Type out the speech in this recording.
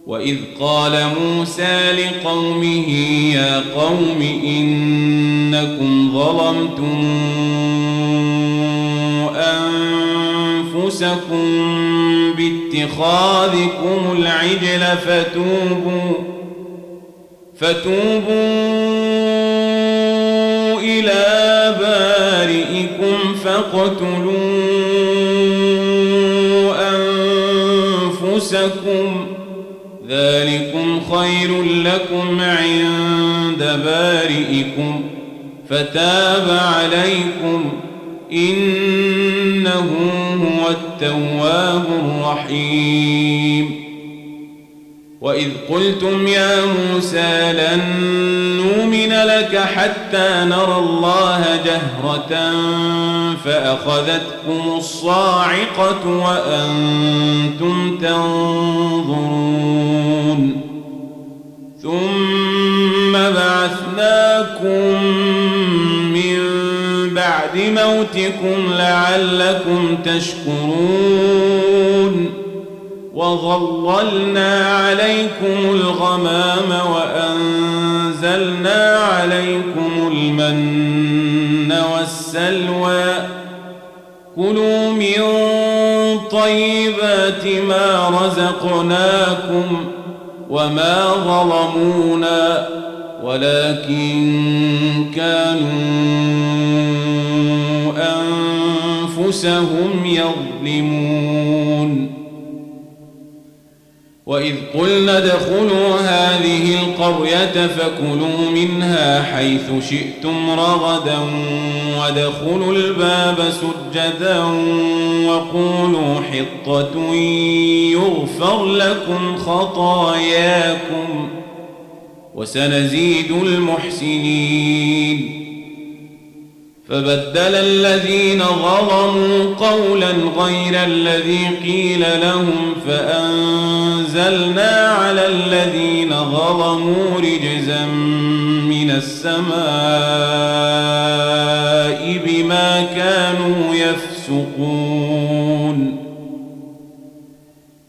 وإذ قال موسى لقومه يا قوم إنكم ظلمتم أنفسكم باتخاذكم العجل فتوبوا إلى بارئكم فاقتلوا أنفسكم ذلكم خير لكم عند بارئكم فتاب عليكم إنه هو التواب الرحيم وإذ قلتم يا موسى لن نؤمن لك حتى نرى الله جهرة فأخذتكم الصاعقة وأنتم تنظرون ثم بعثناكم من بعد موتكم لعلكم تشكرون وظللنا عليكم الغمام وأنزلنا عليكم المن والسلوى كلوا من طيبات ما رزقناكم وما ظلمونا ولكن كانوا أنفسهم يظلمون وإذ قلنا ادخلوا هذه القرية فكلوا منها حيث شئتم رغدا وادخلوا الباب سجدا وقولوا حطة يغفر لكم خطاياكم وسنزيد المحسنين فبدل الذين ظلموا قولا غير الذي قيل لهم فأنزلنا على الذين ظلموا رجزا من السماء بما كانوا يفسقون